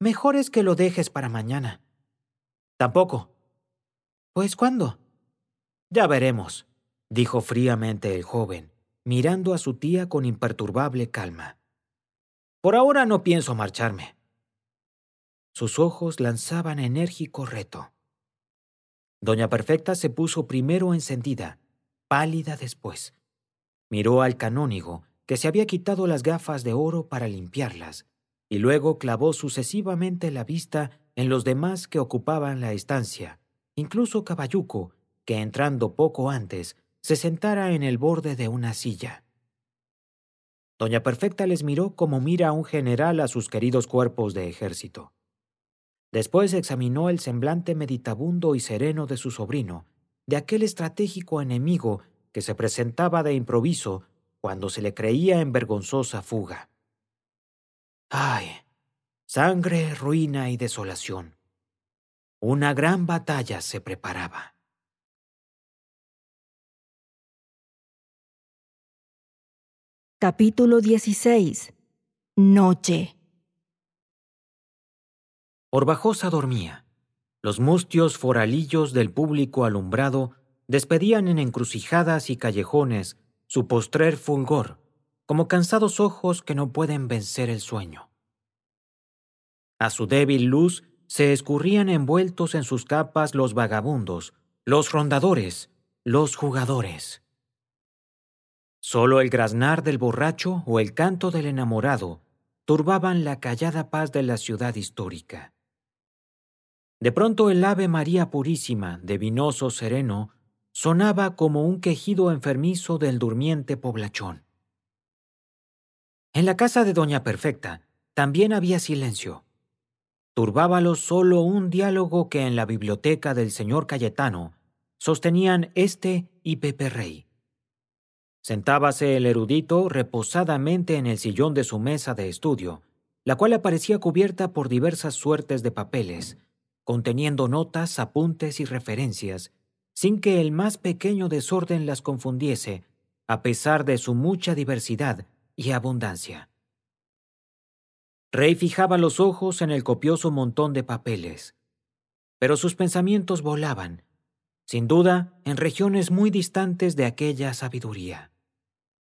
Mejor es que lo dejes para mañana. Tampoco. ¿Pues cuándo? Ya veremos, dijo fríamente el joven, mirando a su tía con imperturbable calma. Por ahora no pienso marcharme. Sus ojos lanzaban enérgico reto. Doña Perfecta se puso primero encendida, pálida después. Miró al canónigo, que se había quitado las gafas de oro para limpiarlas, y luego clavó sucesivamente la vista en los demás que ocupaban la estancia, incluso Caballuco, que entrando poco antes, se sentara en el borde de una silla. Doña Perfecta les miró como mira a un general a sus queridos cuerpos de ejército. Después examinó el semblante meditabundo y sereno de su sobrino, de aquel estratégico enemigo que se presentaba de improviso cuando se le creía en vergonzosa fuga. ¡Ay! Sangre, ruina y desolación. Una gran batalla se preparaba. Capítulo 16. Noche. Orbajosa dormía. Los mustios foralillos del público alumbrado despedían en encrucijadas y callejones su postrer fulgor, como cansados ojos que no pueden vencer el sueño. A su débil luz se escurrían envueltos en sus capas los vagabundos, los rondadores, los jugadores. Solo el graznar del borracho o el canto del enamorado turbaban la callada paz de la ciudad histórica. De pronto el Ave María Purísima, de vinoso sereno, sonaba como un quejido enfermizo del durmiente poblachón. En la casa de Doña Perfecta también había silencio. Turbábalo solo un diálogo que en la biblioteca del señor Cayetano sostenían éste y Pepe Rey. Sentábase el erudito reposadamente en el sillón de su mesa de estudio, la cual aparecía cubierta por diversas suertes de papeles, conteniendo notas, apuntes y referencias, sin que el más pequeño desorden las confundiese, a pesar de su mucha diversidad y abundancia. Rey fijaba los ojos en el copioso montón de papeles, pero sus pensamientos volaban, sin duda, en regiones muy distantes de aquella sabiduría.